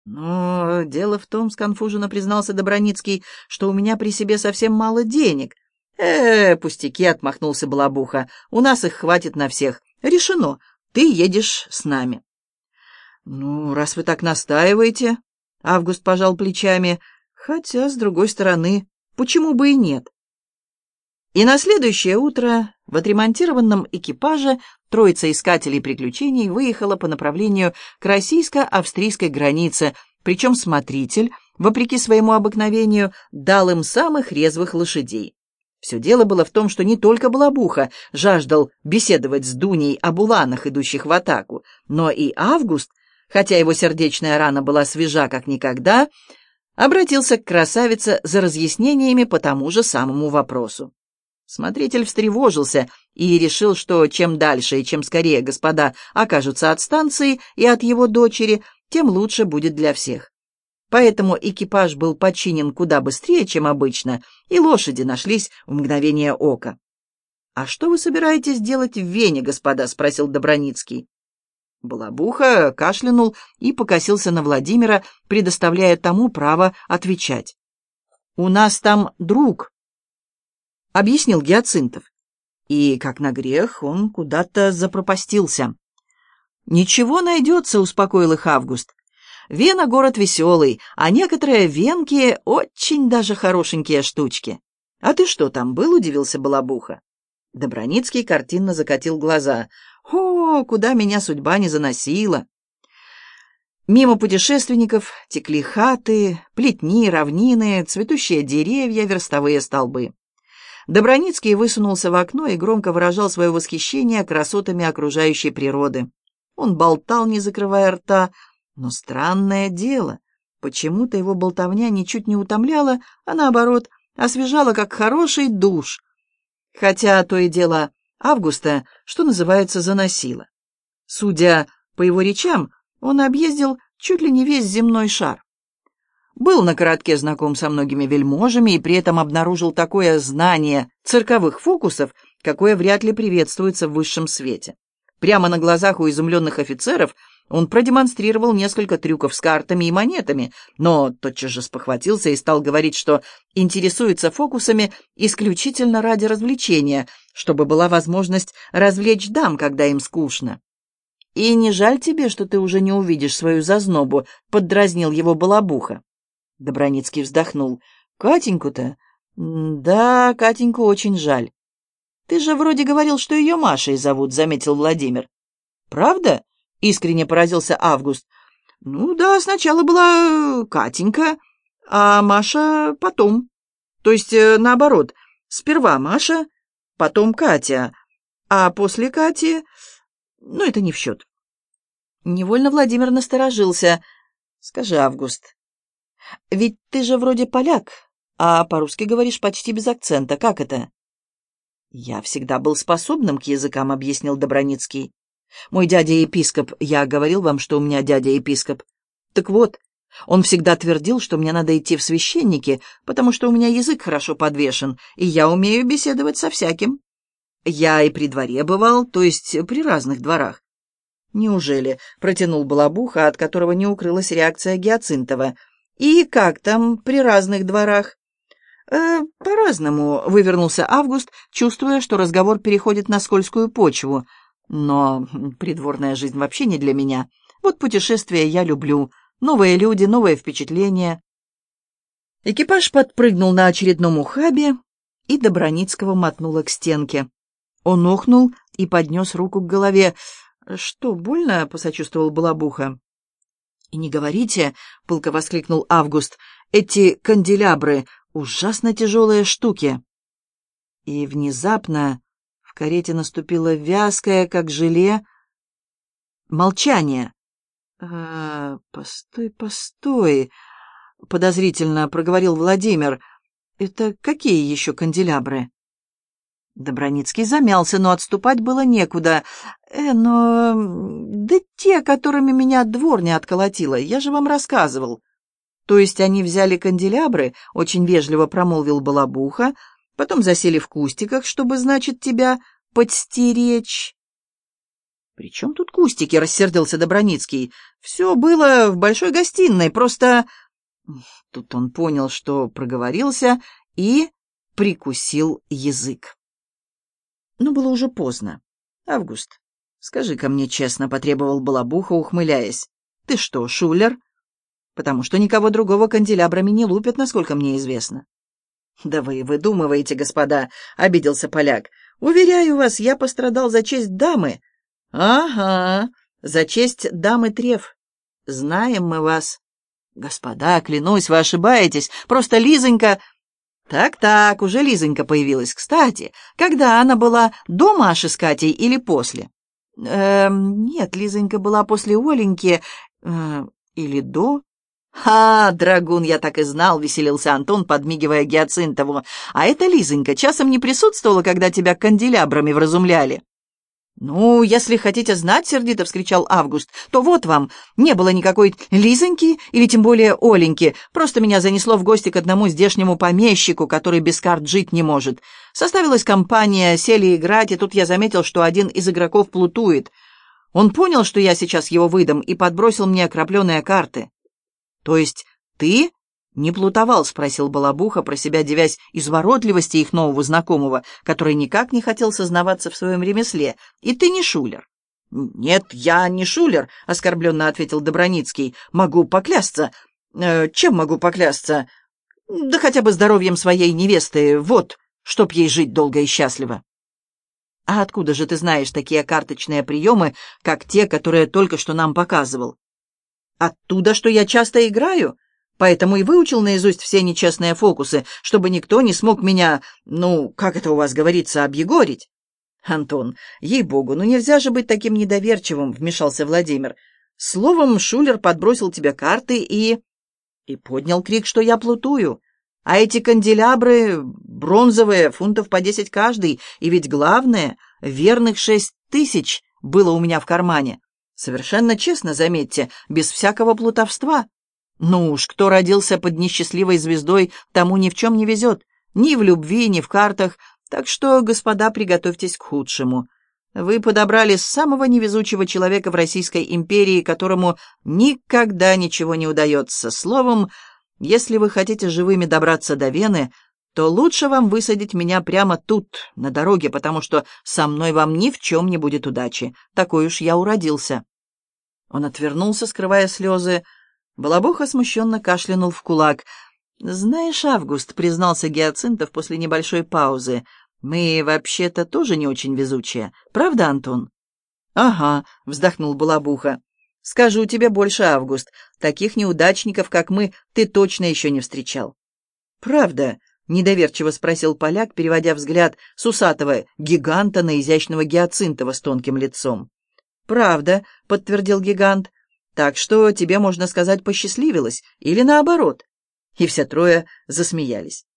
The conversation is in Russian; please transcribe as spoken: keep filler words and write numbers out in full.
Но дело в том, сконфуженно признался Доброницкий, что у меня при себе совсем мало денег. Э, пустяки, отмахнулся Балабуха. У нас их хватит на всех. Решено. Ты едешь с нами. Ну, раз вы так настаиваете, Август пожал плечами, хотя, с другой стороны, почему бы и нет? И на следующее утро в отремонтированном экипаже троица искателей приключений выехала по направлению к российско-австрийской границе, причем смотритель, вопреки своему обыкновению, дал им самых резвых лошадей. Все дело было в том, что не только Балабуха жаждал беседовать с Дуней об уланах, идущих в атаку, но и Август, хотя его сердечная рана была свежа как никогда, обратился к красавице за разъяснениями по тому же самому вопросу. Смотритель встревожился и решил, что чем дальше и чем скорее господа окажутся от станции и от его дочери, тем лучше будет для всех. Поэтому экипаж был починен куда быстрее, чем обычно, и лошади нашлись в мгновение ока. «А что вы собираетесь делать в Вене, господа?» — спросил Доброницкий. Балабуха кашлянул и покосился на Владимира, предоставляя тому право отвечать. «У нас там друг», — объяснил Гиацинтов. И, как на грех, он куда-то запропастился. «Ничего найдется», — успокоил их Август. «Вена — город веселый, а некоторые венки — очень даже хорошенькие штучки». «А ты что, там был?» — удивился Балабуха. Доброницкий картинно закатил глаза. «О, куда меня судьба не заносила!» Мимо путешественников текли хаты, плетни, равнины, цветущие деревья, верстовые столбы. Доброницкий высунулся в окно и громко выражал свое восхищение красотами окружающей природы. Он болтал, не закрывая рта, но странное дело, почему-то его болтовня ничуть не утомляла, а наоборот, освежала, как хороший душ. Хотя то и дело Августа, что называется, заносило. Судя по его речам, он объездил чуть ли не весь земной шар. Был на коротке знаком со многими вельможами и при этом обнаружил такое знание цирковых фокусов, какое вряд ли приветствуется в высшем свете. Прямо на глазах у изумленных офицеров он продемонстрировал несколько трюков с картами и монетами, но тотчас же спохватился и стал говорить, что интересуется фокусами исключительно ради развлечения, чтобы была возможность развлечь дам, когда им скучно. «И не жаль тебе, что ты уже не увидишь свою зазнобу?» — поддразнил его Балабуха. Доброницкий вздохнул. «Катеньку-то? Да, Катеньку очень жаль». «Ты же вроде говорил, что ее Машей зовут», — заметил Владимир. «Правда?» — искренне поразился Август. «Ну да, сначала была Катенька, а Маша потом. То есть, наоборот, сперва Маша, потом Катя, а после Кати... Ну, это не в счет». Невольно Владимир насторожился. «Скажи, Август, ведь ты же вроде поляк, а по-русски говоришь почти без акцента. Как это?» «Я всегда был способным к языкам», — объяснил Доброницкий. «Мой дядя-епископ, я говорил вам, что у меня дядя-епископ. Так вот, он всегда твердил, что мне надо идти в священники, потому что у меня язык хорошо подвешен, и я умею беседовать со всяким. Я и при дворе бывал, то есть при разных дворах». «Неужели?» — протянул Балабуха, от которого не укрылась реакция Гиацинтова. «И как там при разных дворах?» «Э, «По-разному», — вывернулся Август, чувствуя, что разговор переходит на скользкую почву. «Но придворная жизнь вообще не для меня. Вот путешествия я люблю. Новые люди, новые впечатления». Экипаж подпрыгнул на очередном ухабе, и Доброницкого мотнуло к стенке. Он охнул и поднес руку к голове. «Что, больно?» — посочувствовал Балабуха. «И не говорите», — пылко воскликнул Август, — «эти канделябры — ужасно тяжелые штуки». И внезапно в карете наступило вязкое, как желе, молчание. «Э, постой, постой», — подозрительно проговорил Владимир. «Это какие еще канделябры?» Доброницкий замялся, но отступать было некуда. «Э, но... да те, которыми меня дворня отколотила, я же вам рассказывал». «То есть они взяли канделябры?» — очень вежливо промолвил Балабуха, «потом засели в кустиках, чтобы, значит, тебя подстеречь». «При чем тут кустики?» — рассердился Доброницкий. «Все было в большой гостиной, просто...» Тут он понял, что проговорился, и прикусил язык. Но было уже поздно. «Август, скажи-ка мне честно», — потребовал Балабуха, ухмыляясь. «Ты что, шулер?» «Потому что никого другого канделябрами не лупят, насколько мне известно». «Да вы выдумываете, господа», — обиделся поляк. «Уверяю вас, я пострадал за честь дамы». «Ага, за честь дамы Треф. Знаем мы вас». «Господа, клянусь, вы ошибаетесь. Просто Лизонька...» «Так-так, уже Лизонька появилась. Кстати, когда она была, до Маши с Катей или после?» «Эм, нет, Лизонька была после Оленьки. Э, или до?» «Ха, драгун, я так и знал», — веселился Антон, подмигивая Гиацинтову. «А эта Лизонька часом не присутствовала, когда тебя канделябрами вразумляли?» «Ну, если хотите знать, — сердито вскричал Август, — то вот вам, не было никакой Лизоньки или тем более Оленьки, просто меня занесло в гости к одному здешнему помещику, который без карт жить не может. Составилась компания, сели играть, и тут я заметил, что один из игроков плутует. Он понял, что я сейчас его выдам, и подбросил мне окропленные карты». «То есть ты не плутовал?» — спросил Балабуха, про себя девясь изворотливости их нового знакомого, который никак не хотел сознаваться в своем ремесле. «И ты не шулер?» «Нет, я не шулер», — оскорбленно ответил Доброницкий. «Могу поклясться». Э, «Чем могу поклясться?» «Да хотя бы здоровьем своей невесты, вот, чтоб ей жить долго и счастливо». «А откуда же ты знаешь такие карточные приемы, как те, которые только что нам показывал?» «Оттуда, что я часто играю, поэтому и выучил наизусть все нечестные фокусы, чтобы никто не смог меня, ну, как это у вас говорится, объегорить». «Антон, ей-богу, ну нельзя же быть таким недоверчивым», — вмешался Владимир. «Словом, шулер подбросил тебе карты и...» «И поднял крик, что я плутую. А эти канделябры бронзовые, фунтов по десять каждый, и ведь главное, верных шесть тысяч было у меня в кармане. Совершенно честно, заметьте, без всякого плутовства. Ну уж, кто родился под несчастливой звездой, тому ни в чем не везет. Ни в любви, ни в картах. Так что, господа, приготовьтесь к худшему. Вы подобрали самого невезучего человека в Российской империи, которому никогда ничего не удается. Словом, если вы хотите живыми добраться до Вены, то лучше вам высадить меня прямо тут, на дороге, потому что со мной вам ни в чем не будет удачи. Такой уж я уродился». Он отвернулся, скрывая слезы. Балабуха смущенно кашлянул в кулак. «Знаешь, Август, — признался Гиацинтов после небольшой паузы, — мы вообще-то тоже не очень везучие. Правда, Антон?» «Ага», — вздохнул Балабуха. «Скажу тебе больше, Август, таких неудачников, как мы, ты точно еще не встречал». «Правда?» — недоверчиво спросил поляк, переводя взгляд с усатого гиганта на изящного Гиацинтова с тонким лицом. «Правда», — подтвердил гигант. «Так что тебе, можно сказать, посчастливилось, или наоборот». И все трое засмеялись.